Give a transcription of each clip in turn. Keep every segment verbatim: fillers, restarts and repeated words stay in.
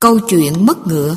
Câu chuyện mất ngựa.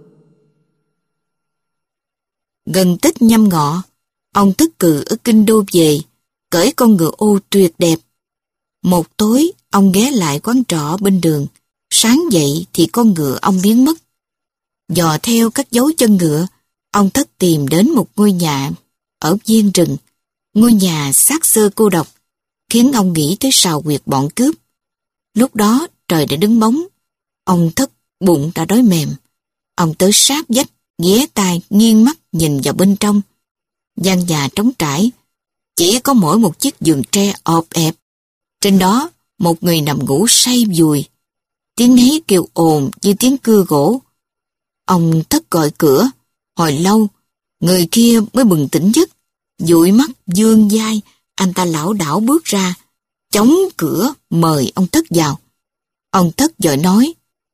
Gần Tết Nhâm Ngọ, ông Tất Cừ ở Kinh Đô về, cởi con ngựa ô tuyệt đẹp. Một tối, ông ghé lại quán trọ bên đường. Sáng dậy thì con ngựa ông biến mất. Dò theo các dấu chân ngựa, ông Tất tìm đến một ngôi nhà ở viên rừng. Ngôi nhà xác xơ cô độc, khiến ông nghĩ tới sào huyệt bọn cướp. Lúc đó trời đã đứng bóng, ông Tất bụng đã đói mềm. Ông tới sát vách, ghé tai, nghiêng mắt nhìn vào bên trong. Gian nhà trống trải, chỉ có mỗi một chiếc giường tre ọp ẹp. Trên đó, một người nằm ngủ say vùi. Tiếng nấy kêu ồn như tiếng cưa gỗ. Ông Tất gọi cửa, hồi lâu, người kia mới bừng tỉnh giấc. Dụi mắt dương vai, anh ta lảo đảo bước ra, chống cửa mời ông Tất vào. Ông Tất vội nói: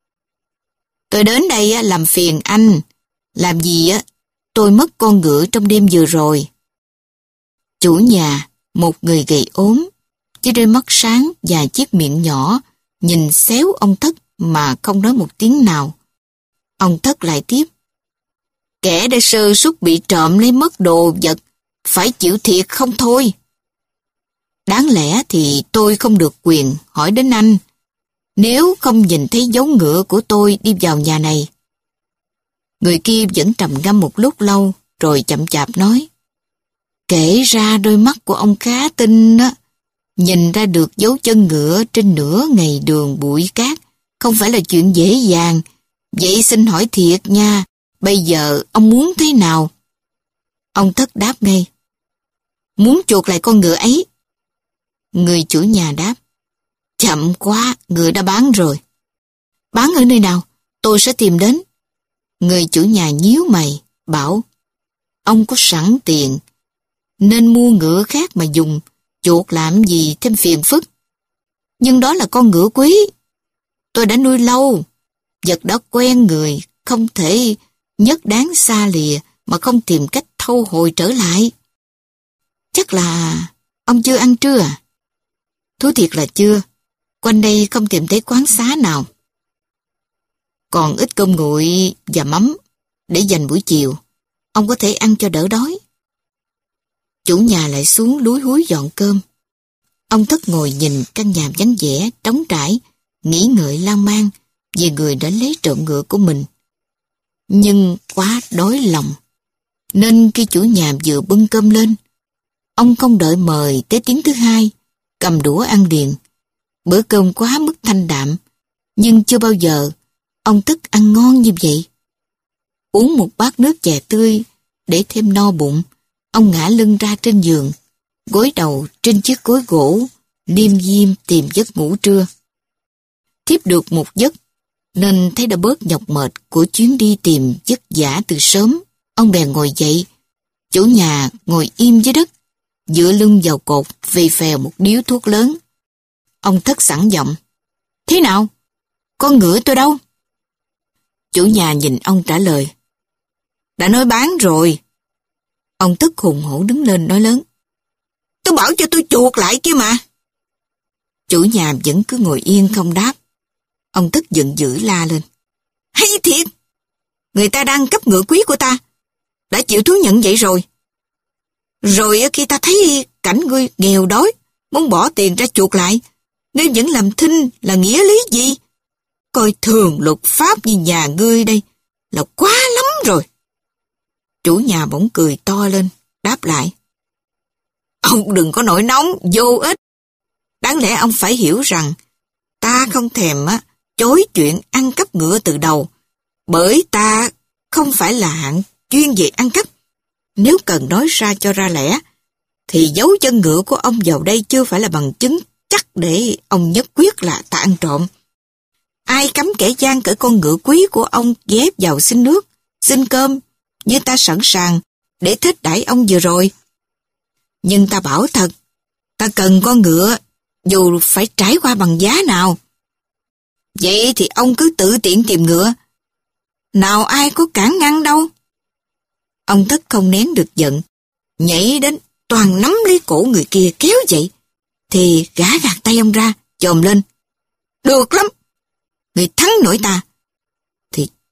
"Tôi đến đây làm phiền anh. Làm gì á, tôi mất con ngựa trong đêm vừa rồi." Chủ nhà, một người gầy ốm, với đôi mắt sáng và chiếc miệng nhỏ, nhìn xéo ông Tất mà không nói một tiếng nào. Ông Tất lại tiếp: "Kẻ đã sơ suất bị trộm lấy mất đồ vật, phải chịu thiệt không thôi. Đáng lẽ thì tôi không được quyền hỏi đến anh, nếu không nhìn thấy dấu ngựa của tôi đi vào nhà này." Người kia vẫn trầm ngâm một lúc lâu, rồi chậm chạp nói: "Kể ra đôi mắt của ông khá tinh đó, nhìn ra được dấu chân ngựa trên nửa ngày đường bụi cát, không phải là chuyện dễ dàng. Vậy xin hỏi thiệt nha, bây giờ ông muốn thế nào?" Ông Tất đáp ngay: "Muốn chuộc lại con ngựa ấy." Người chủ nhà đáp: "Chậm quá, ngựa đã bán rồi." "Bán ở nơi nào? Tôi sẽ tìm đến." Người chủ nhà nhíu mày, bảo: "Ông có sẵn tiền, nên mua ngựa khác mà dùng, chuộc làm gì thêm phiền phức. Nhưng đó là con ngựa quý, tôi đã nuôi lâu, vật đã quen người, không thể nhất đáng xa lìa mà không tìm cách thâu hồi trở lại." "Chắc là ông chưa ăn trưa à?" "Thú thiệt là chưa, quanh đây không tìm thấy quán xá nào. Còn ít cơm nguội và mắm để dành buổi chiều, ông có thể ăn cho đỡ đói." Chủ nhà lại xuống lúi húi dọn cơm. Ông Tất ngồi nhìn căn nhà vắng vẻ, trống trải, nghĩ ngợi lan man về người đã lấy trộm ngựa của mình. Nhưng quá đói lòng, nên khi chủ nhà vừa bưng cơm lên, ông không đợi mời tới tiếng thứ hai, cầm đũa ăn liền. Bữa cơm quá mức thanh đạm, nhưng chưa bao giờ ông Tất ăn ngon như vậy. Uống một bát nước chè tươi để thêm no bụng, ông ngả lưng ra trên giường, gối đầu trên chiếc gối gỗ, liêm diêm tìm giấc ngủ trưa. Thiếp được một giấc, nên thấy đã bớt nhọc mệt của chuyến đi tìm giấc giả từ sớm. Ông bèn ngồi dậy. Chủ nhà ngồi im dưới đất, dựa lưng vào cột, phì phèo một điếu thuốc lớn. Ông Tất sẵn giọng: "Thế nào? Con ngựa tôi đâu?" Chủ nhà nhìn ông trả lời: "Đã nói bán rồi." Ông Tất hùng hổ đứng lên nói lớn: "Tôi bảo cho tôi chuộc lại kia mà." Chủ nhà vẫn cứ ngồi yên không đáp. Ông Tất giận dữ la lên: "Hay thiệt! Người ta đang cấp ngựa quý của ta, đã chịu thú nhận vậy rồi. Rồi khi ta thấy cảnh ngươi nghèo đói, muốn bỏ tiền ra chuộc lại, ngươi vẫn làm thinh là nghĩa lý gì? Coi thường luật pháp như nhà ngươi đây là quá lắm rồi." Chủ nhà bỗng cười to lên, đáp lại: "Ông đừng có nổi nóng, vô ích. Đáng lẽ ông phải hiểu rằng ta không thèm á, chối chuyện ăn cắp ngựa từ đầu, bởi ta không phải là hạng chuyên về ăn cắp. Nếu cần nói ra cho ra lẽ, thì dấu chân ngựa của ông vào đây chưa phải là bằng chứng chắc để ông nhất quyết là ta ăn trộm. Ai cấm kẻ gian cởi con ngựa quý của ông ghép vào xin nước, xin cơm, như ta sẵn sàng để thết đãi ông vừa rồi. Nhưng ta bảo thật, ta cần con ngựa, dù phải trải qua bằng giá nào. Vậy thì ông cứ tự tiện tìm ngựa, nào ai có cản ngăn đâu." Ông Tất không nén được giận, nhảy đến toàn nắm lấy cổ người kia kéo dậy, thì gã gạt tay ông ra, chồm lên: "Được lắm! Người thắng nổi ta.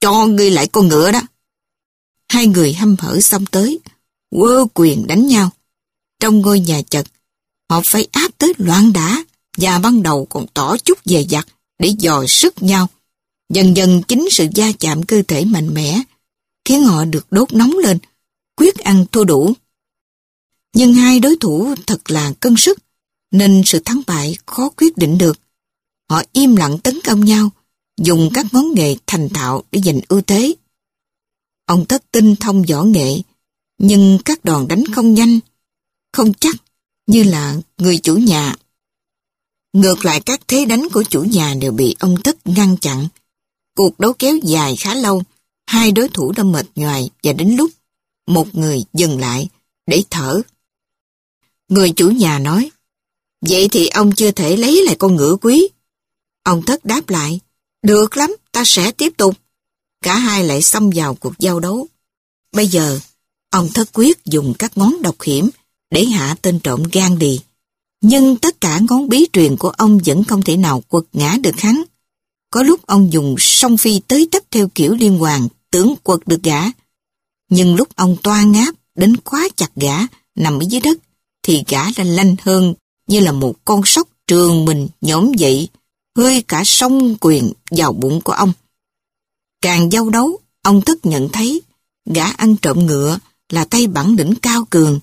cho ngươi lại con ngựa đó. Hai người hăm hở xông tới, quơ quyền đánh nhau. Trong ngôi nhà chật, họ phải áp tới loạn đả, và ban đầu còn tỏ chút dè dặt để dò sức nhau. Dần dần chính sự va chạm cơ thể mạnh mẽ khiến họ được đốt nóng lên, quyết ăn thua đủ. Nhưng hai đối thủ thật là cân sức, nên sự thắng bại khó quyết định được. Họ im lặng tấn công nhau, dùng các món nghề thành thạo để giành ưu thế. Ông Tất tinh thông võ nghệ, nhưng các đòn đánh không nhanh, không chắc như là người chủ nhà. Ngược lại, các thế đánh của chủ nhà đều bị ông Tất ngăn chặn. Cuộc đấu kéo dài khá lâu, hai đối thủ đã mệt nhoài và đến lúc một người dừng lại để thở. Người chủ nhà nói, vậy thì ông chưa thể lấy lại con ngựa quý. Ông Tất đáp lại, được lắm, ta sẽ tiếp tục. Cả hai lại xông vào cuộc giao đấu. Bây giờ, ông Thất quyết dùng các ngón độc hiểm để hạ tên trộm gan đì. Nhưng tất cả ngón bí truyền của ông vẫn không thể nào quật ngã được hắn. Có lúc ông dùng song phi tới tấp theo kiểu liên hoàn, tưởng quật được gã. Nhưng lúc ông toa ngáp đến khóa chặt gã nằm ở dưới đất, thì gã đã lanh hơn như là một con sóc trường mình nhổm dậy, hơi cả song quyền vào bụng của ông. Càng giao đấu, ông Thất nhận thấy gã ăn trộm ngựa là tay bản lĩnh cao cường.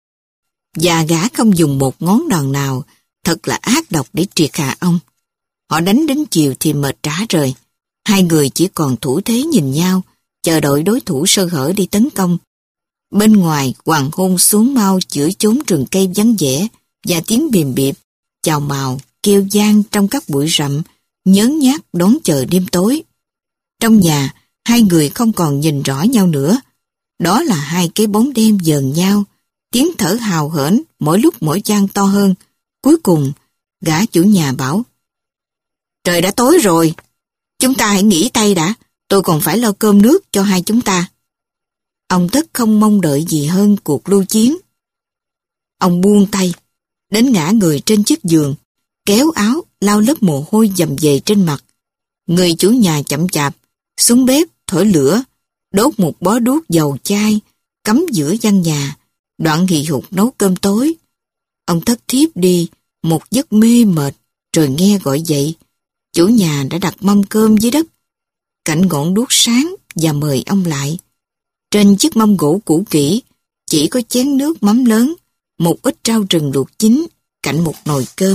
Và gã không dùng một ngón đòn nào, thật là ác độc để triệt hạ ông. Họ đánh đến chiều thì mệt rã rời. Hai người chỉ còn thủ thế nhìn nhau, chờ đợi đối thủ sơ hở đi tấn công. Bên ngoài, hoàng hôn xuống mau chữa chốn rừng cây vắng vẻ, và tiếng bìm biệp, chào mào, kêu vang trong các bụi rậm, nhớn nhác đón chờ đêm tối. Trong nhà, hai người không còn nhìn rõ nhau nữa. Đó là hai cái bóng đêm dờn nhau, tiếng thở hào hển mỗi lúc mỗi vang to hơn. Cuối cùng, gã chủ nhà bảo, trời đã tối rồi, chúng ta hãy nghỉ tay đã, tôi còn phải lo cơm nước cho hai chúng ta. Ông Tất không mong đợi gì hơn cuộc lưu chiến. Ông buông tay, đến ngã người trên chiếc giường, kéo áo, lau lớp mồ hôi dầm dề trên mặt. Người chủ nhà chậm chạp, xuống bếp, thổi lửa, đốt một bó đuốc dầu chai, cắm giữa gian nhà, đoạn hì hục nấu cơm tối. Ông Tất thiếp đi, một giấc mê mệt, rồi nghe gọi dậy. Chủ nhà đã đặt mâm cơm dưới đất, cạnh ngọn đuốc sáng và mời ông lại. Trên chiếc mâm gỗ cũ kỹ, chỉ có chén nước mắm lớn, một ít rau rừng luộc chín, cạnh một nồi cơm.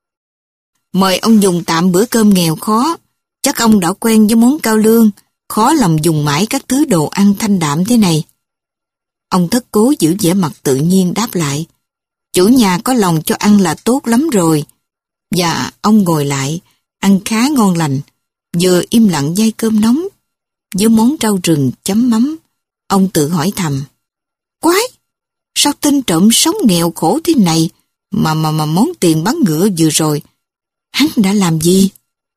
Mời ông dùng tạm bữa cơm nghèo khó, chắc ông đã quen với món cao lương, khó lòng dùng mãi các thứ đồ ăn thanh đạm thế này. Ông Thất cố giữ vẻ mặt tự nhiên đáp lại, chủ nhà có lòng cho ăn là tốt lắm rồi. Và ông ngồi lại, ăn khá ngon lành, vừa im lặng dai cơm nóng, với món rau rừng chấm mắm. Ông tự hỏi thầm, quái, sao tên trộm sống nghèo khổ thế này, mà mà mà món tiền bán ngựa vừa rồi, hắn đã làm gì?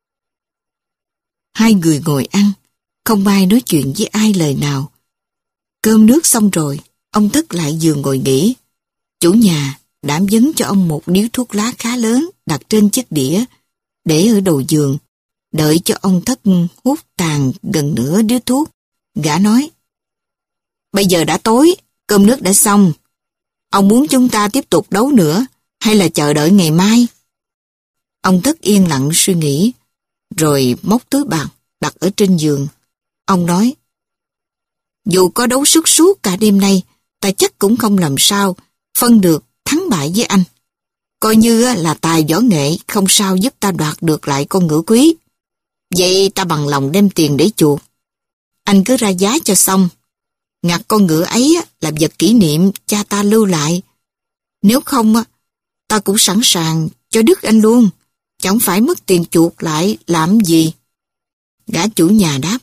Hai người ngồi ăn, không ai nói chuyện với ai lời nào. Cơm nước xong rồi, ông Tất lại giường ngồi nghỉ. Chủ nhà đảm vấn cho ông một điếu thuốc lá khá lớn đặt trên chiếc đĩa, để ở đầu giường, đợi cho ông Tất hút tàn gần nửa điếu thuốc. Gã nói, bây giờ đã tối, cơm nước đã xong. Ông muốn chúng ta tiếp tục đấu nữa, hay là chờ đợi ngày mai? Ông Tất yên lặng suy nghĩ, rồi móc túi bạc đặt ở trên giường. Ông nói, dù có đấu suốt suốt cả đêm nay, ta chắc cũng không làm sao phân được thắng bại với anh. Coi như là tài võ nghệ không sao giúp ta đoạt được lại con ngựa quý. Vậy ta bằng lòng đem tiền để chuộc. Anh cứ ra giá cho xong. Ngặt con ngựa ấy là vật kỷ niệm cha ta lưu lại. Nếu không, ta cũng sẵn sàng cho đứt anh luôn. Chẳng phải mất tiền chuộc lại làm gì. Gã chủ nhà đáp,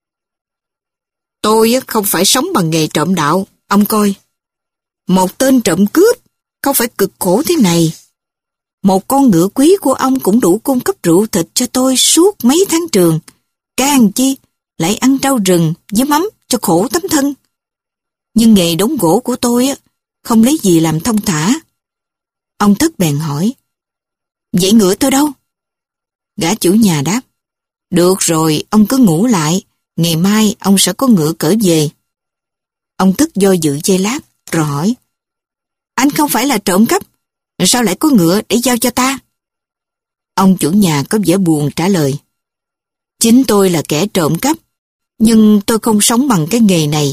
tôi không phải sống bằng nghề trộm đạo, ông coi. Một tên trộm cướp không phải cực khổ thế này. Một con ngựa quý của ông cũng đủ cung cấp rượu thịt cho tôi suốt mấy tháng trường. Càng chi lại ăn rau rừng với mắm cho khổ tấm thân. Nhưng nghề đốn gỗ của tôi không lấy gì làm thông thả. Ông Thất bèn hỏi, vậy ngựa tôi đâu? Gã chủ nhà đáp, được rồi, ông cứ ngủ lại, Ngày mai ông sẽ có ngựa cởi về. Ông Thức do dự giây lát, rồi hỏi. Anh không phải là trộm cắp, sao lại có ngựa để giao cho ta? Ông chủ nhà có vẻ buồn trả lời. Chính tôi là kẻ trộm cắp, nhưng tôi không sống bằng cái nghề này.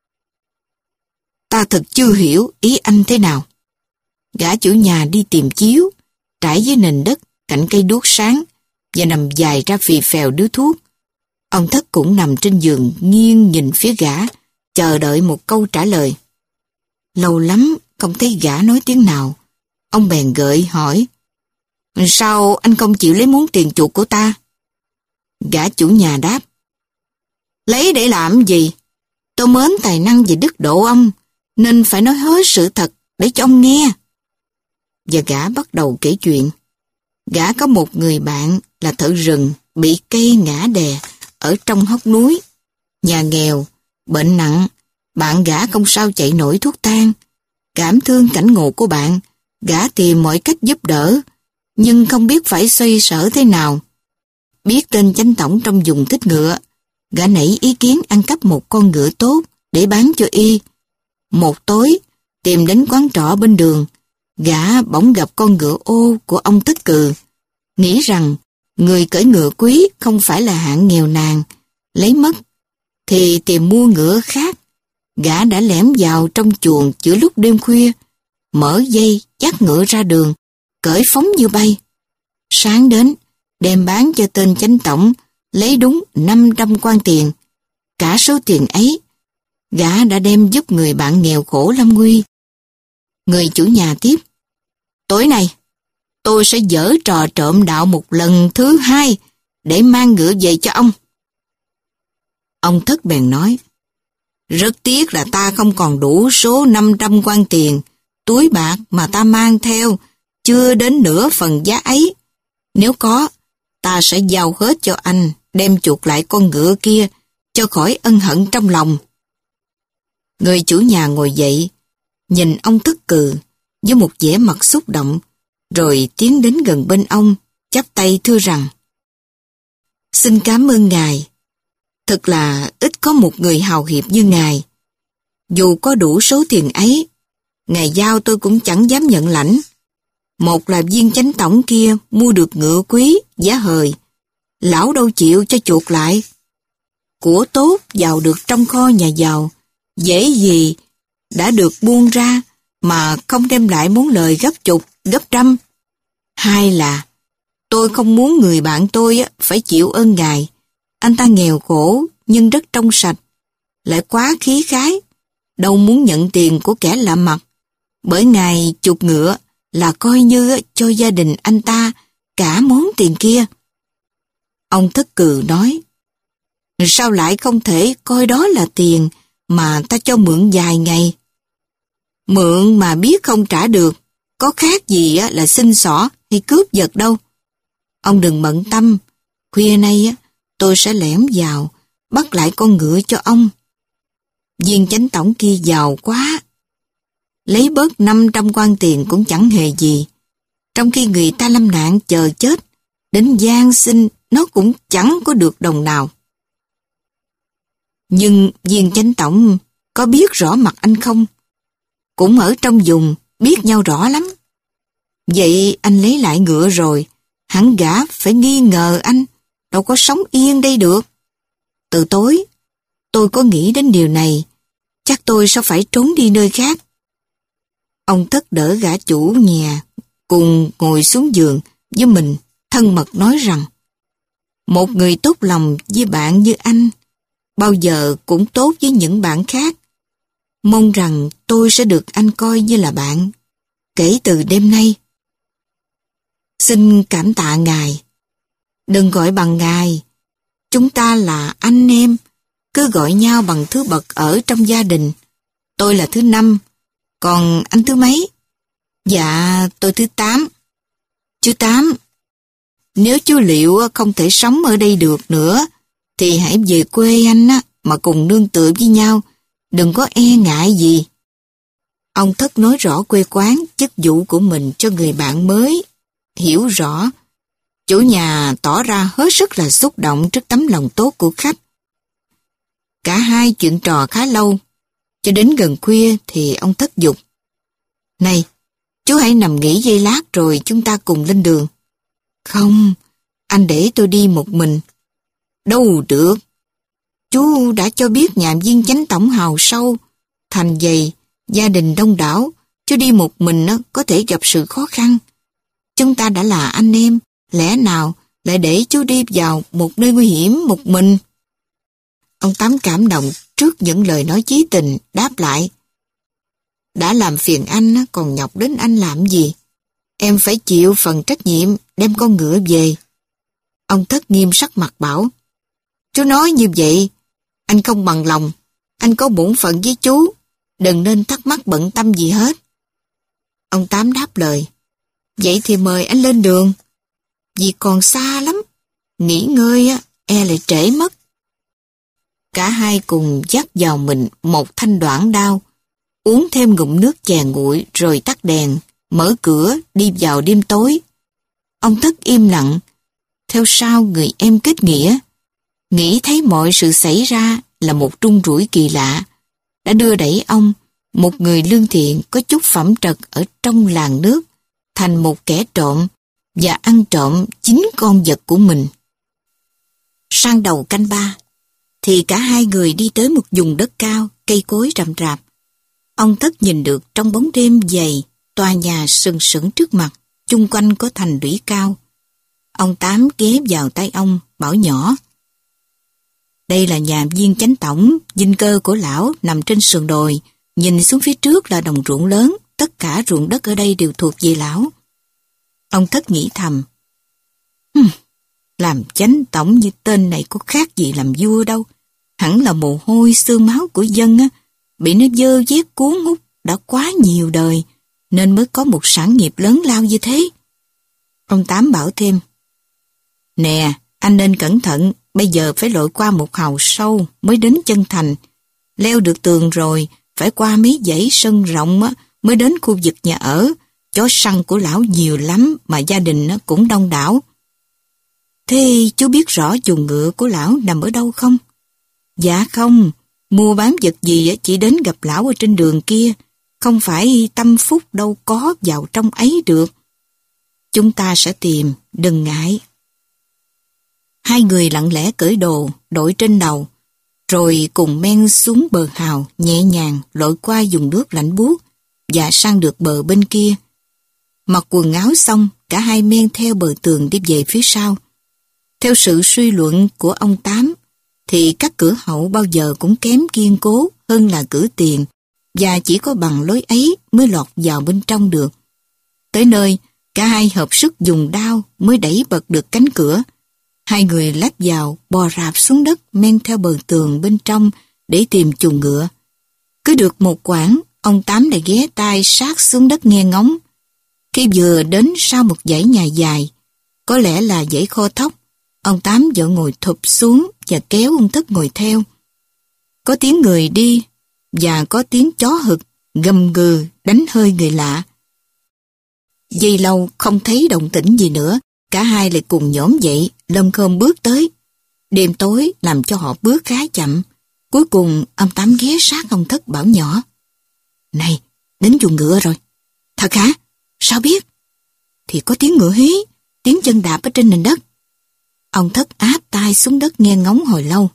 Ta thật chưa hiểu ý anh thế nào. Gã chủ nhà đi tìm chiếu, trải dưới nền đất, cạnh cây đuốc sáng, và nằm dài ra phì phèo điếu thuốc. Ông Thất cũng nằm trên giường nghiêng nhìn phía gã, chờ đợi một câu trả lời. Lâu lắm không thấy gã nói tiếng nào. Ông bèn gợi hỏi. Sao anh không chịu lấy món tiền chuộc của ta? Gã chủ nhà đáp. Lấy để làm gì? Tôi mến tài năng và đức độ ông, nên phải nói hết sự thật để cho ông nghe. Và gã bắt đầu kể chuyện. Gã có một người bạn là thợ rừng bị cây ngã đè ở trong hốc núi. Nhà nghèo, bệnh nặng, bạn gã không sao chạy nổi thuốc thang. Cảm thương cảnh ngộ của bạn, gã tìm mọi cách giúp đỡ, nhưng không biết phải xoay sở thế nào. Biết tên chánh tổng trong vùng thích ngựa, gã nảy ý kiến ăn cắp một con ngựa tốt để bán cho y. Một tối, tìm đến quán trọ bên đường, gã bỗng gặp con ngựa ô của ông Tất Cừ. Nghĩ rằng người cưỡi ngựa quý không phải là hạng nghèo nàn, lấy mất, thì tìm mua ngựa khác. Gã đã lẻm vào trong chuồng giữa lúc đêm khuya, mở dây dắt ngựa ra đường, cởi phóng như bay. Sáng đến, đem bán cho tên chánh tổng, lấy đúng năm trăm quan tiền. Cả số tiền ấy, gã đã đem giúp người bạn nghèo khổ lâm nguy. Người chủ nhà tiếp. Tối nay, tôi sẽ giở trò trộm đạo một lần thứ hai để mang ngựa về cho ông. Ông Thất bèn nói. Rất tiếc là ta không còn đủ số năm trăm quan tiền, túi bạc mà ta mang theo, chưa đến nửa phần giá ấy. Nếu có, ta sẽ giao hết cho anh, đem chuộc lại con ngựa kia, cho khỏi ân hận trong lòng. Người chủ nhà ngồi dậy, nhìn ông Tất Cừ với một vẻ mặt xúc động, rồi tiến đến gần bên ông, chắp tay thưa rằng. Xin cảm ơn ngài. Thật là ít có một người hào hiệp như ngài. Dù có đủ số tiền ấy, ngài giao tôi cũng chẳng dám nhận lãnh. Một là viên chánh tổng kia mua được ngựa quý, giá hời. Lão đâu chịu cho chuộc lại. Của tốt vào được trong kho nhà giàu, dễ gì đã được buông ra mà không đem lại món lời gấp chục, gấp trăm. Hai là tôi không muốn người bạn tôi phải chịu ơn ngài. Anh ta nghèo khổ nhưng rất trong sạch, lại quá khí khái, đâu muốn nhận tiền của kẻ lạ mặt. Bởi ngài chuộc ngựa là coi như cho gia đình anh ta cả món tiền kia. Ông Thất Cừ nói, sao lại không thể coi đó là tiền mà ta cho mượn vài ngày? Mượn mà biết không trả được, có khác gì là xin xỏ hay cướp giật đâu. Ông đừng bận tâm, khuya nay tôi sẽ lẻm vào, bắt lại con ngựa cho ông. Viên chánh tổng kia giàu quá, lấy bớt năm trăm quan tiền cũng chẳng hề gì. Trong khi người ta lâm nạn chờ chết, đến van xin nó cũng chẳng có được đồng nào. Nhưng viên chánh tổng có biết rõ mặt anh không? Cũng ở trong vùng, biết nhau rõ lắm. Vậy anh lấy lại ngựa rồi, hẳn gã phải nghi ngờ anh, đâu có sống yên đây được. Từ tối, tôi có nghĩ đến điều này, chắc tôi sẽ phải trốn đi nơi khác. Ông Thất đỡ gã chủ nhà, cùng ngồi xuống giường với mình, thân mật nói rằng, một người tốt lòng với bạn như anh, bao giờ cũng tốt với những bạn khác. Mong rằng tôi sẽ được anh coi như là bạn, kể từ đêm nay. Xin cảm tạ ngài. Đừng gọi bằng ngài. Chúng ta là anh em, cứ gọi nhau bằng thứ bậc ở trong gia đình. Tôi là thứ năm, còn anh thứ mấy? Dạ, tôi thứ tám. Chú Tám, nếu chú Liệu không thể sống ở đây được nữa, thì hãy về quê anh á, mà cùng nương tựa với nhau, đừng có e ngại gì. Ông Thất nói rõ quê quán, chức vụ của mình cho người bạn mới, hiểu rõ. Chủ nhà tỏ ra hết sức là xúc động trước tấm lòng tốt của khách. Cả hai chuyện trò khá lâu, cho đến gần khuya thì ông Thất giục. Này, chú hãy nằm nghỉ giây lát rồi chúng ta cùng lên đường. Không, anh để tôi đi một mình. Đâu được. Chú đã cho biết nhà viên chánh tổng hào sâu, thành dày, gia đình đông đảo, chú đi một mình có thể gặp sự khó khăn. Chúng ta đã là anh em, lẽ nào lại để chú đi vào một nơi nguy hiểm một mình? Ông Tám cảm động trước những lời nói chí tình, đáp lại. Đã làm phiền anh, còn nhọc đến anh làm gì? Em phải chịu phần trách nhiệm đem con ngựa về. Ông Thất nghiêm sắc mặt bảo. Chú nói như vậy, anh không bằng lòng. Anh có bổn phận với chú, đừng nên thắc mắc bận tâm gì hết. Ông Tám đáp lời. Vậy thì mời anh lên đường. Vì còn xa lắm, nghỉ ngơi á, e lại trễ mất. Cả hai cùng dắt vào mình một thanh đoạn đao, uống thêm ngụm nước chè nguội rồi tắt đèn, mở cửa đi vào đêm tối. Ông Thất im lặng, theo sau người em kết nghĩa, nghĩ thấy mọi sự xảy ra là một trung rủi kỳ lạ, đã đưa đẩy ông, một người lương thiện có chút phẩm trật ở trong làng nước, thành một kẻ trộm và ăn trộm chính con vật của mình. Sang đầu canh ba, thì cả hai người đi tới một vùng đất cao, cây cối rậm rạp. Ông Thất nhìn được trong bóng đêm dày, tòa nhà sừng sững trước mặt, chung quanh có thành lũy cao. Ông Tám ghé vào tay ông, bảo nhỏ. Đây là nhà viên chánh tổng, dinh cơ của lão nằm trên sườn đồi, nhìn xuống phía trước là đồng ruộng lớn, tất cả ruộng đất ở đây đều thuộc về lão. Ông Thất nghĩ thầm. Hừm, làm chánh tổng như tên này có khác gì làm vua đâu, hẳn là mồ hôi xương máu của dân á, bị nó dơ vét cuốn hút đã quá nhiều đời, nên mới có một sản nghiệp lớn lao như thế. Ông Tám bảo thêm. Nè, anh nên cẩn thận, bây giờ phải lội qua một hào sâu mới đến chân thành. Leo được tường rồi, phải qua mấy dãy sân rộng á, mới đến khu vực nhà ở. Chó săn của lão nhiều lắm mà gia đình cũng đông đảo. Thế chú biết rõ chuồng ngựa của lão nằm ở đâu không? Dạ không, mua bán vật gì chỉ đến gặp lão ở trên đường kia, không phải tâm phúc đâu có vào trong ấy được. Chúng ta sẽ tìm, đừng ngại. Hai người lặng lẽ cởi đồ, đội trên đầu, rồi cùng men xuống bờ hào, nhẹ nhàng lội qua vùng nước lạnh buốt và sang được bờ bên kia. Mặc quần áo xong, cả hai men theo bờ tường đi về phía sau. Theo sự suy luận của ông Tám, thì các cửa hậu bao giờ cũng kém kiên cố hơn là cửa tiền, và chỉ có bằng lối ấy mới lọt vào bên trong được. Tới nơi, cả hai hợp sức dùng đao mới đẩy bật được cánh cửa. Hai người lách vào, bò rạp xuống đất men theo bờ tường bên trong để tìm chuồng ngựa. Cứ được một quãng, ông Tám lại ghé tai sát xuống đất nghe ngóng. Khi vừa đến sau một dãy nhà dài, có lẽ là dãy kho thóc, ông Tám vội ngồi thụp xuống và kéo ông Thất ngồi theo. Có tiếng người đi và có tiếng chó hực, gầm gừ, đánh hơi người lạ. Giây lâu không thấy động tĩnh gì nữa, cả hai lại cùng nhổm dậy, lơm khơm bước tới. Đêm tối làm cho họ bước khá chậm. Cuối cùng ông Tám ghé sát ông Thất bảo nhỏ. Này, đến chuồng ngựa rồi. Thật hả? Sao biết? Thì có tiếng ngựa hí, tiếng chân đạp ở trên nền đất. Ông Thất áp tai xuống đất nghe ngóng hồi lâu.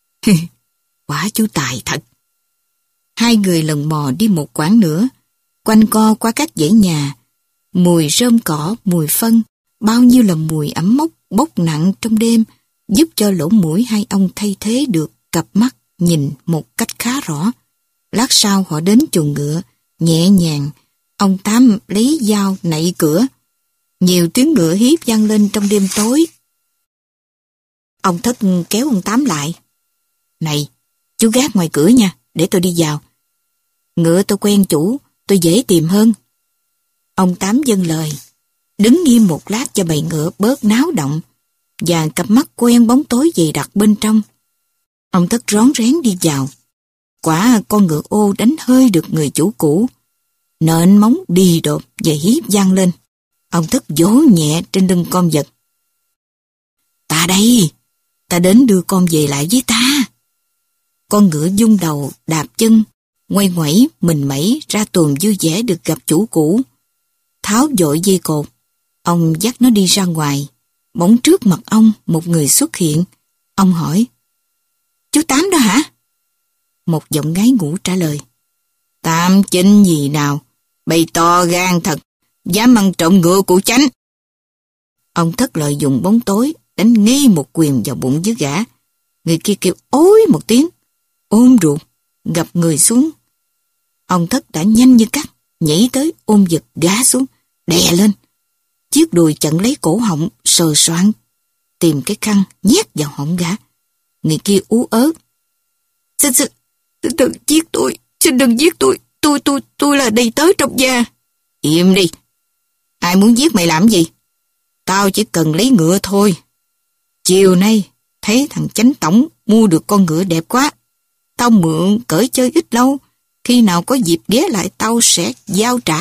Quả chú tài thật. Hai người lần mò đi một quãng nữa, quanh co qua các dãy nhà. Mùi rơm cỏ, mùi phân, bao nhiêu là mùi ẩm mốc bốc nặng trong đêm, giúp cho lỗ mũi hai ông thay thế được cặp mắt nhìn một cách khá rõ. Lát sau họ đến chuồng ngựa, nhẹ nhàng, ông Tám lấy dao nạy cửa. Nhiều tiếng ngựa hí vang lên trong đêm tối. Ông Thất kéo ông Tám lại. Này, chú gác ngoài cửa nha, để tôi đi vào. Ngựa tôi quen chủ, tôi dễ tìm hơn. Ông Tám vâng lời, đứng nghiêm một lát cho bầy ngựa bớt náo động, và cặp mắt quen bóng tối dày đặc bên trong. Ông Thất rón rén đi vào. Quả con ngựa ô đánh hơi được người chủ cũ. Nện móng đi đột và hí vang lên. Ông Thất vỗ nhẹ trên lưng con vật. Ta đây, ta đến đưa con về lại với ta. Con ngựa vung đầu, đạp chân, ngoay ngoẩy, mình mẩy ra tuồng vui vẻ được gặp chủ cũ. Tháo vội dây cột, ông dắt nó đi ra ngoài. Bỗng trước mặt ông một người xuất hiện. Ông hỏi, chú Tám đó hả? Một giọng gái ngủ trả lời, Tám Chính gì nào, bày to gan thật, dám ăn trộm ngựa của chánh. Ông Thất lợi dụng bóng tối, đánh ngay một quyền vào bụng dưới gã. Người kia kêu ối một tiếng, ôm ruột, gập người xuống. Ông Thất đã nhanh như cắt, nhảy tới ôm giật gã xuống, đè lên. Chiếc đùi chặn lấy cổ họng, sờ soạng, tìm cái khăn nhét vào họng gã. Người kia ú ớ, Xin, xin, xin đừng giết tôi, xin đừng giết tôi, tôi, tôi, tôi là đầy tớ trong gia. Im đi, ai muốn giết mày làm gì? Tao chỉ cần lấy ngựa thôi. Chiều nay, thấy thằng chánh tổng mua được con ngựa đẹp quá. Tao mượn cởi chơi ít lâu, khi nào có dịp ghé lại tao sẽ giao trả.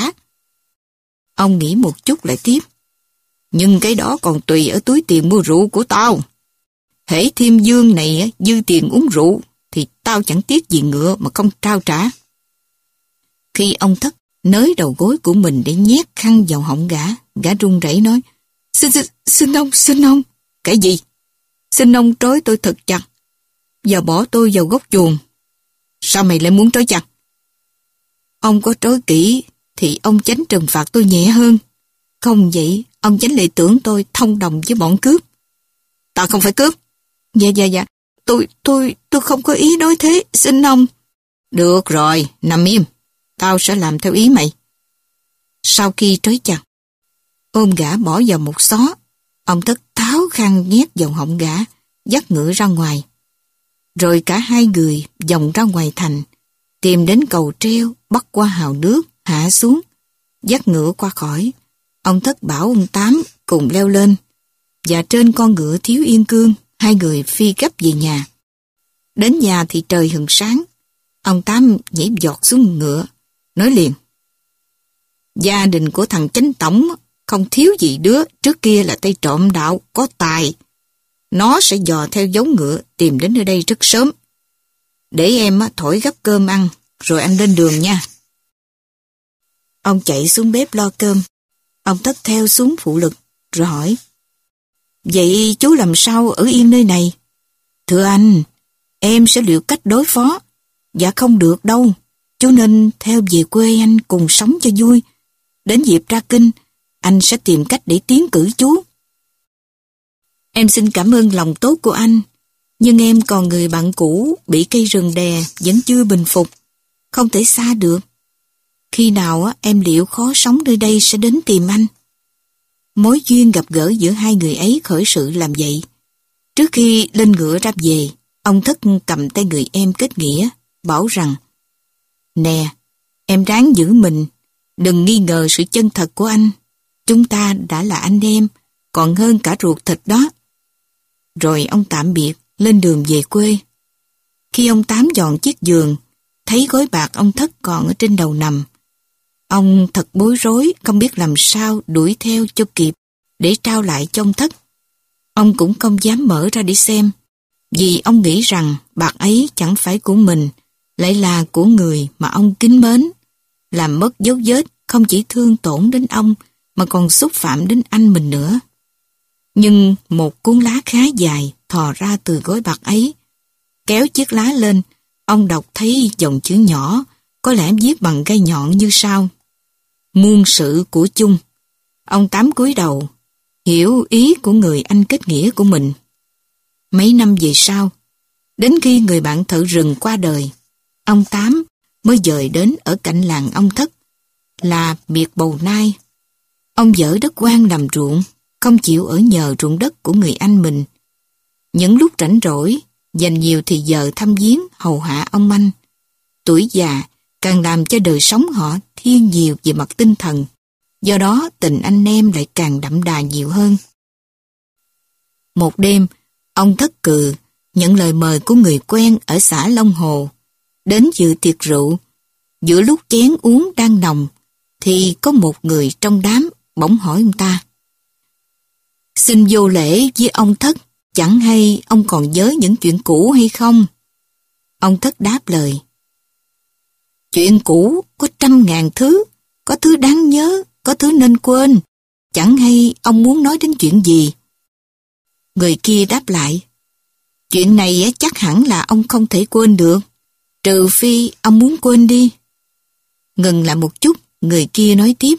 Ông nghĩ một chút lại tiếp. Nhưng cái đó còn tùy ở túi tiền mua rượu của tao. Hễ Thiêm Dương này dư tiền uống rượu, thì tao chẳng tiếc gì ngựa mà không trao trả. Khi ông Thất nới đầu gối của mình để nhét khăn vào họng gã, gã run rẩy nói, Xin, xin, xin ông, xin ông. Cái gì? Xin ông trói tôi thật chặt, và bỏ tôi vào góc chuồng. Sao mày lại muốn trói chặt? Ông có trói kỹ, thì ông Chánh trừng phạt tôi nhẹ hơn. Không vậy, ông Chánh lại tưởng tôi thông đồng với bọn cướp. Tao không phải cướp. Dạ, dạ, dạ. Tôi, tôi, tôi không có ý nói thế, xin ông. Được rồi, nằm im. Tao sẽ làm theo ý mày. Sau khi trói chặt, ôm gã bỏ vào một xó, ông Thất tháo khăn nhét vào họng gã, dắt ngựa ra ngoài. Rồi cả hai người vòng ra ngoài thành, tìm đến cầu treo, bắt qua hào nước, hạ xuống, dắt ngựa qua khỏi. Ông Thất bảo ông Tám cùng leo lên, và trên con ngựa thiếu yên cương, hai người phi gấp về nhà. Đến nhà thì trời hừng sáng, ông Tám nhảy giọt xuống ngựa, nói liền, gia đình của thằng Chánh tổng không thiếu gì đứa trước kia là tay trộm đạo có tài. Nó sẽ dò theo dấu ngựa tìm đến nơi đây rất sớm. Để em thổi gắp cơm ăn, rồi anh lên đường nha. Ông chạy xuống bếp lo cơm. Ông Thất theo xuống phụ lực, rồi hỏi, vậy chú làm sao ở yên nơi này? Thưa anh, em sẽ liệu cách đối phó. Dạ không được đâu, chú nên theo về quê anh cùng sống cho vui. Đến dịp ra kinh, anh sẽ tìm cách để tiến cử chú. Em xin cảm ơn lòng tốt của anh, nhưng em còn người bạn cũ bị cây rừng đè vẫn chưa bình phục, không thể xa được. Khi nào em liệu khó sống nơi đây sẽ đến tìm anh. Mối duyên gặp gỡ giữa hai người ấy khởi sự làm vậy. Trước khi lên ngựa ra về, ông Thất cầm tay người em kết nghĩa, bảo rằng, nè, em ráng giữ mình, đừng nghi ngờ sự chân thật của anh. Chúng ta đã là anh em, còn hơn cả ruột thịt đó. Rồi ông tạm biệt, lên đường về quê. Khi ông Tám dọn chiếc giường, thấy gói bạc ông Thất còn ở trên đầu nằm. Ông thật bối rối, không biết làm sao đuổi theo cho kịp để trao lại cho ông Thất. Ông cũng không dám mở ra để xem, vì ông nghĩ rằng bạc ấy chẳng phải của mình, lại là của người mà ông kính mến. Làm mất dấu vết không chỉ thương tổn đến ông, mà còn xúc phạm đến anh mình nữa. Nhưng một cuốn lá khá dài thò ra từ gói bạc ấy. Kéo chiếc lá lên, ông đọc thấy dòng chữ nhỏ, có lẽ viết bằng gai nhọn như sau: muôn sự của chung. Ông Tám cúi đầu, hiểu ý của người anh kết nghĩa của mình. Mấy năm về sau, đến khi người bạn thợ rừng qua đời, ông Tám mới dời đến ở cạnh làng ông Thất, là Miệt Bầu Nai. Ông dở đất quan làm ruộng, không chịu ở nhờ ruộng đất của người anh mình. Những lúc rảnh rỗi, dành nhiều thì giờ thăm viếng hầu hạ ông anh. Tuổi già càng làm cho đời sống họ thiên nhiều về mặt tinh thần, do đó tình anh em lại càng đậm đà nhiều hơn. Một đêm, ông Thất Cừ nhận lời mời của người quen ở xã Long Hồ đến dự tiệc rượu. Giữa lúc chén uống đang nồng, thì có một người trong đám bỗng hỏi ông ta: xin vô lễ với ông Thất, chẳng hay ông còn nhớ những chuyện cũ hay không? Ông Thất đáp lời. Chuyện cũ có trăm ngàn thứ, có thứ đáng nhớ, có thứ nên quên. Chẳng hay ông muốn nói đến chuyện gì? Người kia đáp lại. Chuyện này chắc hẳn là ông không thể quên được, trừ phi ông muốn quên đi. Ngừng lại một chút, người kia nói tiếp.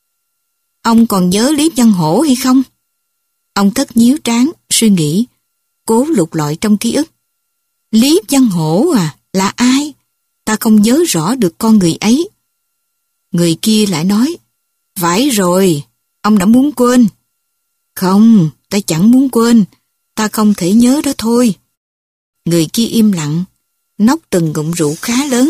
Ông còn nhớ Lý Văn Hổ hay không? Ông Thất nhíu trán, suy nghĩ, cố lục lọi trong ký ức. Lý Văn Hổ à, là ai? Ta không nhớ rõ được con người ấy. Người kia lại nói, phải rồi, ông đã muốn quên. Không, ta chẳng muốn quên, ta không thể nhớ đó thôi. Người kia im lặng, nốc từng ngụm rượu khá lớn.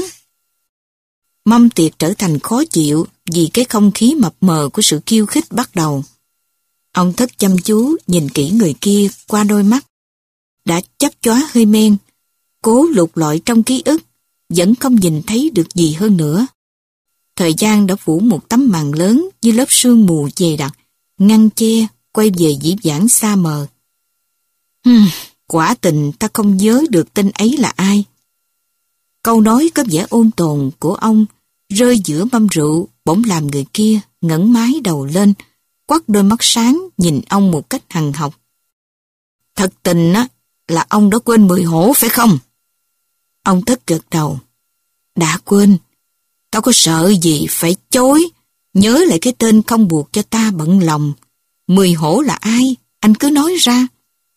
Mâm tiệc trở thành khó chịu vì cái không khí mập mờ của sự khiêu khích bắt đầu. Ông Thất chăm chú nhìn kỹ người kia qua đôi mắt. Đã chắp chóa hơi men, cố lục lọi trong ký ức, vẫn không nhìn thấy được gì hơn nữa. Thời gian đã phủ một tấm màn lớn như lớp sương mù dày đặc, ngăn che, quay về dĩ vãng xa mờ. Hừm, quả tình ta không nhớ được tên ấy là ai. Câu nói có vẻ ôn tồn của ông rơi giữa mâm rượu bỗng làm người kia ngẩng mái đầu lên, quắt đôi mắt sáng nhìn ông một cách hằn học. Thật tình á là ông đã quên Mười Hổ phải không? Ông Thất gật đầu. Đã quên. Tao có sợ gì phải chối, nhớ lại cái tên không buộc cho ta bận lòng. Mười Hổ là ai? Anh cứ nói ra.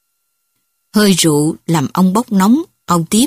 Hơi rượu làm ông bốc nóng, ông tiếp.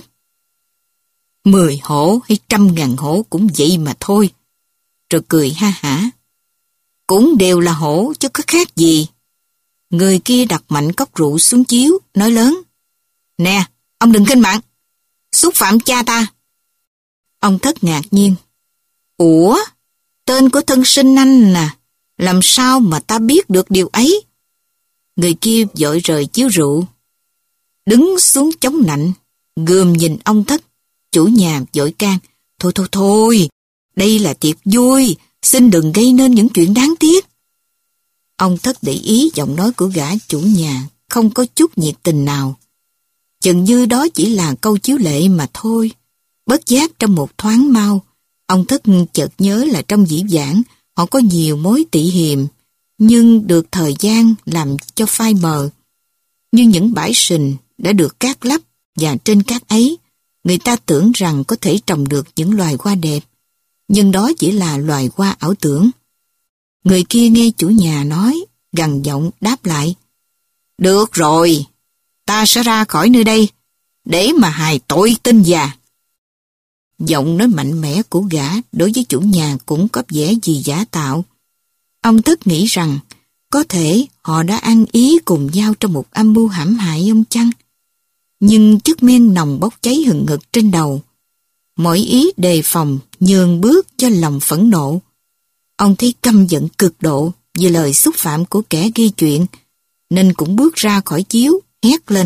Mười hổ hay trăm ngàn hổ cũng vậy mà thôi. Rồi cười ha hả. Cũng đều là hổ chứ có khác gì. Người kia đặt mạnh cốc rượu xuống chiếu, nói lớn. Nè, ông đừng khinh mạng. Xúc phạm cha ta. Ông Thất ngạc nhiên. Ủa, tên của thân sinh anh nè, làm sao mà ta biết được điều ấy? Người kia vội rời chiếu rượu. Đứng xuống chống nạnh, gườm nhìn ông Thất. Chủ nhà vội can. Thôi thôi thôi, đây là tiệc vui, xin đừng gây nên những chuyện đáng tiếc. Ông Thất để ý giọng nói của gã chủ nhà, không có chút nhiệt tình nào. Chừng như đó chỉ là câu chiếu lệ mà thôi. Bất giác trong một thoáng mau, ông Thất chợt nhớ là trong dĩ vãng họ có nhiều mối tị hiềm, nhưng được thời gian làm cho phai mờ. Như những bãi sình đã được cát lấp, và trên cát ấy, người ta tưởng rằng có thể trồng được những loài hoa đẹp, nhưng đó chỉ là loài hoa ảo tưởng. Người kia nghe chủ nhà nói, gằn giọng đáp lại. Được rồi, ta sẽ ra khỏi nơi đây, để mà hài tội tên già. Giọng nói mạnh mẽ của gã đối với chủ nhà cũng có vẻ gì giả tạo. Ông Thất nghĩ rằng, có thể họ đã ăn ý cùng nhau trong một âm mưu hãm hại ông chăng? Nhưng chất men nồng bốc cháy hừng hực trên đầu. Mỗi ý đề phòng nhường bước cho lòng phẫn nộ. Ông thấy căm giận cực độ vì lời xúc phạm của kẻ gây chuyện, nên cũng bước ra khỏi chiếu, hét lên.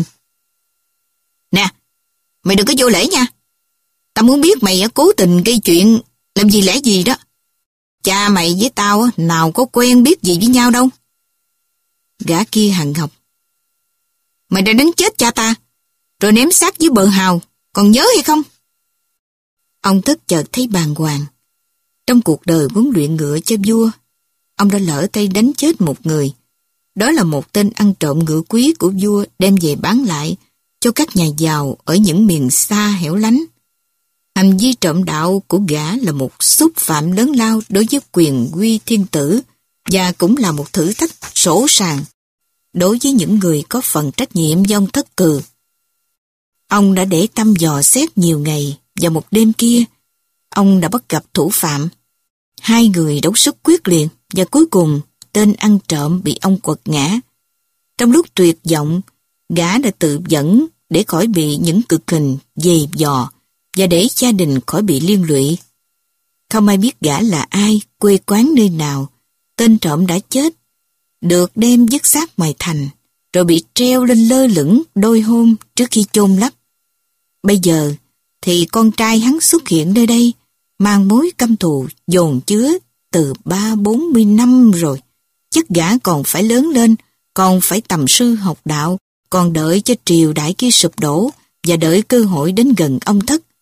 Nè, mày đừng có vô lễ nha. Tao muốn biết mày cố tình gây chuyện, làm gì lẽ gì đó. Cha mày với tao nào có quen biết gì với nhau đâu. Gã kia hằn học. Mày đã đánh chết cha ta, rồi ném xác dưới bờ hào, còn nhớ hay không? Ông Thất chợt thấy bàng hoàng. Trong cuộc đời huấn luyện ngựa cho vua, ông đã lỡ tay đánh chết một người. Đó là một tên ăn trộm ngựa quý của vua đem về bán lại cho các nhà giàu ở những miền xa hẻo lánh. Hành vi trộm đạo của gã là một xúc phạm lớn lao đối với quyền uy thiên tử và cũng là một thử thách sổ sàng đối với những người có phần trách nhiệm với ông Thất Cừ. Ông đã để tâm dò xét nhiều ngày và một đêm kia, ông đã bắt gặp thủ phạm. Hai người đấu sức quyết liệt và cuối cùng tên ăn trộm bị ông quật ngã. Trong lúc tuyệt vọng, gã đã tự dẫn để khỏi bị những cực hình dày dò và để gia đình khỏi bị liên lụy. Không ai biết gã là ai, quê quán nơi nào. Tên trộm đã chết, được đem vứt xác ngoài thành, rồi bị treo lên lơ lửng đôi hôm trước khi chôn lấp. Bây giờ thì con trai hắn xuất hiện nơi đây, mang mối căm thù dồn chứa từ ba bốn mươi năm rồi. Chắc gã còn phải lớn lên, còn phải tầm sư học đạo, còn đợi cho triều đại kia sụp đổ và đợi cơ hội đến gần ông Thất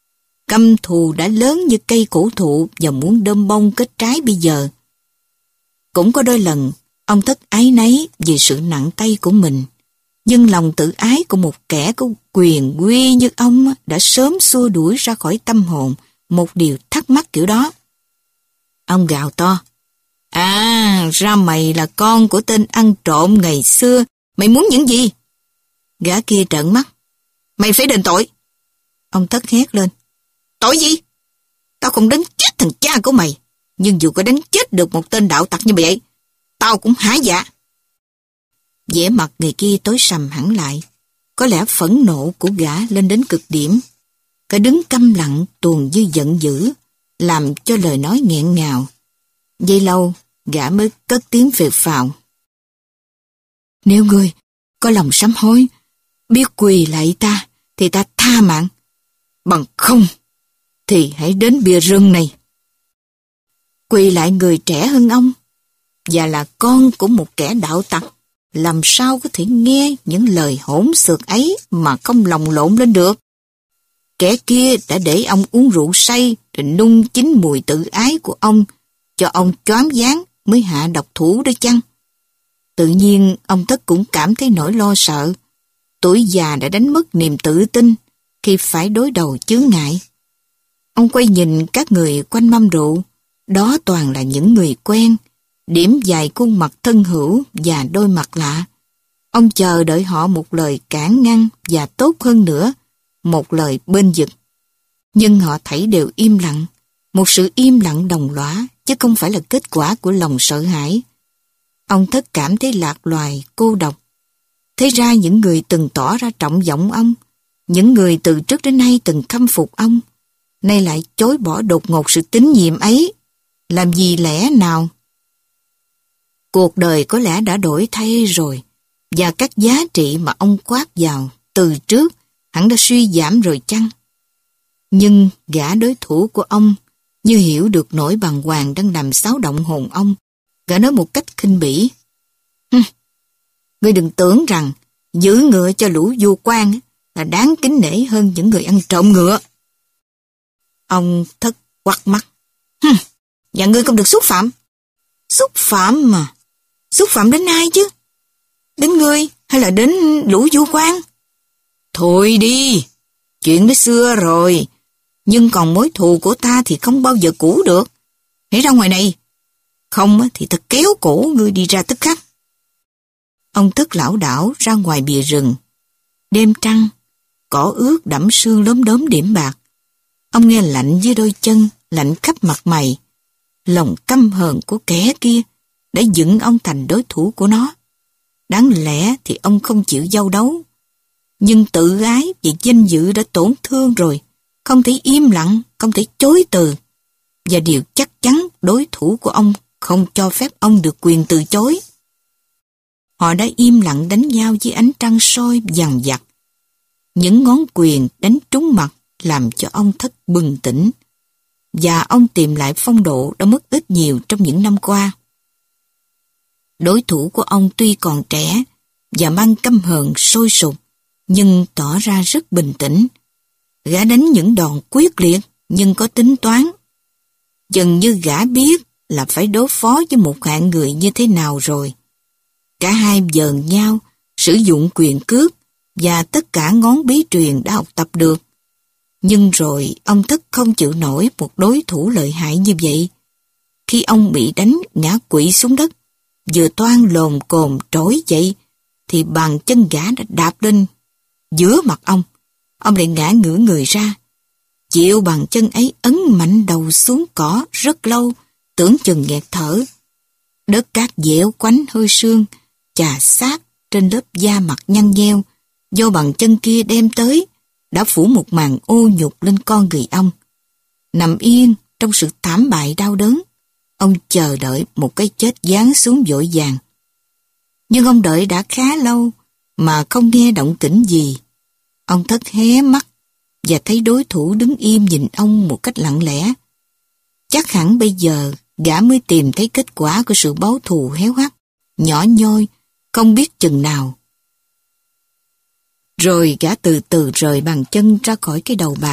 căm thù đã lớn như cây cổ thụ và muốn đơm bông kết trái bây giờ. Cũng có đôi lần, ông Thất áy náy vì sự nặng tay của mình. Nhưng lòng tự ái của một kẻ có quyền uy như ông đã sớm xua đuổi ra khỏi tâm hồn một điều thắc mắc kiểu đó. Ông gào to. À, ra mày là con của tên ăn trộm ngày xưa. Mày muốn những gì? Gã kia trợn mắt. Mày phải đền tội. Ông Thất hét lên. Tội gì? Tao không đánh chết thằng cha của mày. Nhưng dù có đánh chết được một tên đạo tặc như vậy, tao cũng hả dạ. Vẻ mặt người kia tối sầm hẳn lại. Có lẽ phẫn nộ của gã lên đến cực điểm. Cả đứng câm lặng tuồn như giận dữ, làm cho lời nói nghẹn ngào. Giây lâu, gã mới cất tiếng phều phào. Nếu ngươi có lòng sám hối, biết quỳ lại ta, thì ta tha mạng. Bằng không, thì hãy đến bìa rừng này. Quỳ lại người trẻ hơn ông, và là con của một kẻ đạo tặc, làm sao có thể nghe những lời hỗn xược ấy mà không lòng lộn lên được. Kẻ kia đã để ông uống rượu say rồi nung chín mùi tự ái của ông, cho ông choáng váng mới hạ độc thủ đó chăng? Tự nhiên ông Thất cũng cảm thấy nỗi lo sợ. Tuổi già đã đánh mất niềm tự tin khi phải đối đầu chướng ngại. Ông quay nhìn các người quanh mâm rượu, đó toàn là những người quen, điểm vài khuôn mặt thân hữu và đôi mặt lạ. Ông chờ đợi họ một lời cản ngăn và tốt hơn nữa, một lời bên vực. Nhưng họ thảy đều im lặng, một sự im lặng đồng lõa, chứ không phải là kết quả của lòng sợ hãi. Ông Thất cảm thấy lạc loài, cô độc. Thế ra những người từng tỏ ra trọng vọng ông, những người từ trước đến nay từng khâm phục ông, nay lại chối bỏ đột ngột sự tín nhiệm ấy. Làm gì lẽ nào? Cuộc đời có lẽ đã đổi thay rồi, và các giá trị mà ông khoác vào từ trước hẳn đã suy giảm rồi chăng? Nhưng gã đối thủ của ông như hiểu được nỗi bàng hoàng đang làm xáo động hồn ông. Gã nói một cách khinh bỉ. Ngươi đừng tưởng rằng giữ ngựa cho lũ vua quan là đáng kính nể hơn những người ăn trộm ngựa. Ông Thất quắt mắt. Và ngươi không được xúc phạm. Xúc phạm mà. Xúc phạm đến ai chứ? Đến ngươi hay là đến lũ vua quan? Thôi đi, chuyện đó xưa rồi. Nhưng còn mối thù của ta thì không bao giờ cũ được. Hãy ra ngoài này. Không thì ta kéo cổ ngươi đi ra tức khắc. Ông Thất lảo đảo ra ngoài bìa rừng. Đêm trăng, cỏ ướt đẫm sương lốm đốm điểm bạc. Ông nghe lạnh dưới đôi chân, lạnh khắp mặt mày. Lòng căm hờn của kẻ kia đã dựng ông thành đối thủ của nó. Đáng lẽ thì ông không chịu giao đấu. Nhưng tự ái và danh dự đã tổn thương rồi. Không thể im lặng, không thể chối từ. Và điều chắc chắn đối thủ của ông không cho phép ông được quyền từ chối. Họ đã im lặng đánh nhau dưới ánh trăng soi dằn vặt. Những ngón quyền đánh trúng mặt làm cho ông Thất bừng tỉnh. Và ông tìm lại phong độ đã mất ít nhiều trong những năm qua. Đối thủ của ông tuy còn trẻ và mang căm hờn sôi sục, nhưng tỏ ra rất bình tĩnh. Gã đánh những đòn quyết liệt nhưng có tính toán. Dần như gã biết là phải đối phó với một hạng người như thế nào rồi. Cả hai dờn nhau, sử dụng quyền cước và tất cả ngón bí truyền đã học tập được. Nhưng rồi ông Thất không chịu nổi một đối thủ lợi hại như vậy. Khi ông bị đánh ngã quỵ xuống đất, vừa toan lồm cồm trỗi dậy, thì bàn chân gã đã đạp lên giữa mặt ông. Ông lại ngã ngửa người ra. Chịu bàn chân ấy ấn mạnh đầu xuống cỏ rất lâu, tưởng chừng nghẹt thở. Đất cát dẻo quánh hơi sương, chà sát trên lớp da mặt nhăn nheo, do bàn chân kia đem tới, đã phủ một màn ô nhục lên con người ông. Nằm yên trong sự thảm bại đau đớn, ông chờ đợi một cái chết giáng xuống vội vàng. Nhưng ông đợi đã khá lâu mà không nghe động tĩnh gì. Ông Thất hé mắt và thấy đối thủ đứng im nhìn ông một cách lặng lẽ. Chắc hẳn bây giờ gã mới tìm thấy kết quả của sự báo thù héo hắt, nhỏ nhoi, không biết chừng nào. Rồi gã từ từ rời bàn chân ra khỏi cái đầu bạc,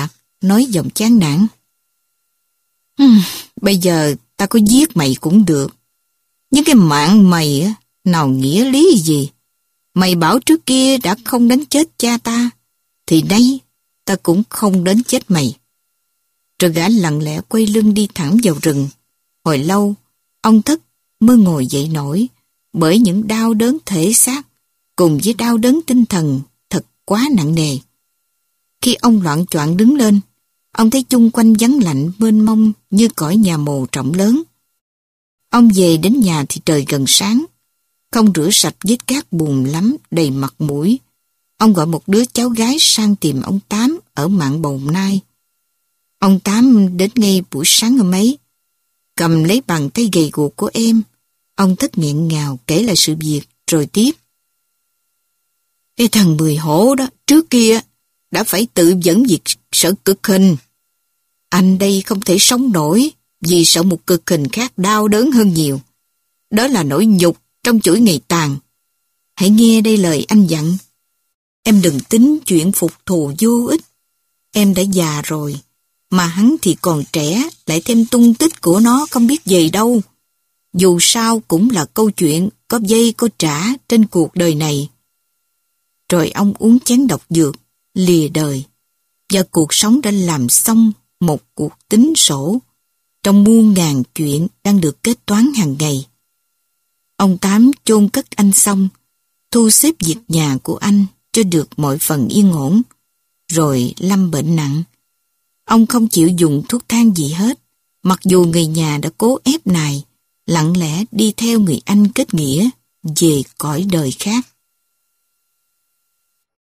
nói giọng chán nản. Ừm, bây giờ ta có giết mày cũng được. Nhưng cái mạng mày á, nào nghĩa lý gì? Mày bảo trước kia đã không đánh chết cha ta, thì nay ta cũng không đánh chết mày. Rồi gã lặng lẽ quay lưng đi thẳng vào rừng. Hồi lâu, ông Thất mới ngồi dậy nổi, bởi những đau đớn thể xác cùng với đau đớn tinh thần thật quá nặng nề. Khi ông loạng choạng đứng lên, ông thấy chung quanh vắng lạnh mênh mông như cõi nhà mồ rộng lớn. Ông về đến nhà thì trời gần sáng, không rửa sạch vết cát bùn lắm đầy mặt mũi. Ông gọi một đứa cháu gái sang tìm ông Tám ở Mạn Bầu Nai. Ông Tám đến ngay buổi sáng hôm ấy, cầm lấy bàn tay gầy guộc của em. Ông Thất nghẹn ngào kể lại sự việc rồi tiếp. Cái thằng Mười Hổ đó trước kia đã phải tự dẫn việc sợ cực hình. Anh đây không thể sống nổi vì sợ một cực hình khác đau đớn hơn nhiều. Đó là nỗi nhục trong chuỗi ngày tàn. Hãy nghe đây lời anh dặn. Em đừng tính chuyện phục thù vô ích. Em đã già rồi, mà hắn thì còn trẻ, lại thêm tung tích của nó không biết về đâu. Dù sao cũng là câu chuyện có dây có trả trên cuộc đời này. Rồi ông uống chén độc dược, lìa đời, và cuộc sống đã làm xong một cuộc tính sổ trong muôn ngàn chuyện đang được kết toán hàng ngày. Ông Tám chôn cất anh xong, thu xếp việc nhà của anh cho được mọi phần yên ổn, rồi lâm bệnh nặng. Ông không chịu dùng thuốc thang gì hết, mặc dù người nhà đã cố ép nài, lặng lẽ đi theo người anh kết nghĩa về cõi đời khác.